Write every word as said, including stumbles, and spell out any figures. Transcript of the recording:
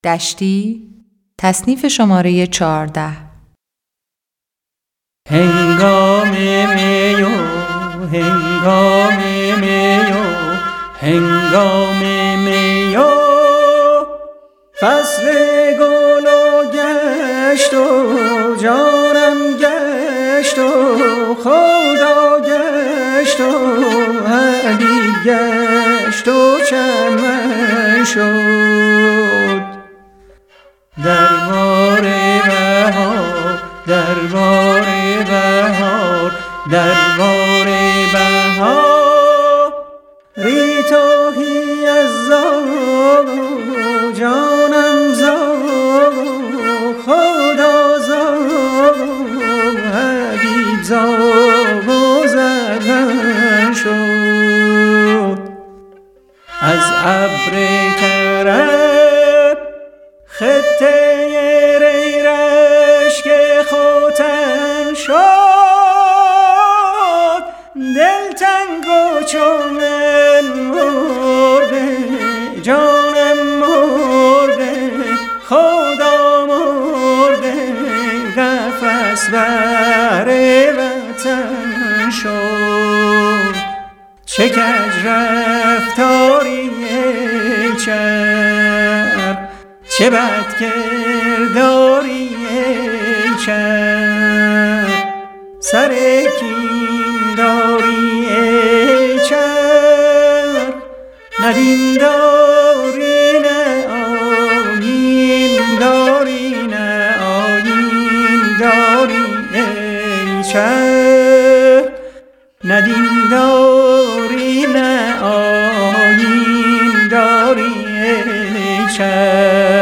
دشتی، تصنیف شماره چهارده. هنگام می و هنگام می و هنگام می و فصل گل و گشت و جانم گشت و خدا گشت و حبیب گشت و چمن شد. دربار بهار دربار بهار دربار بهار ریتاهی از زاغ و جانم زاغ و خدا زاغ و حبیب زاغ و زرغن شد. از ابر کرم خطه ریرش که ختن شد، دلتنگ و چون مرغ جانم مرغ خدا مرغ قفس بر وطن شد. چه کج رفتاری ای چرب، چه بد کرداری ای چرب، سر کین داری ای چرب، نه دین داری نه آیین داری نه آیین داری ای چرب، نه دین داری نه آیین داری ای چرب.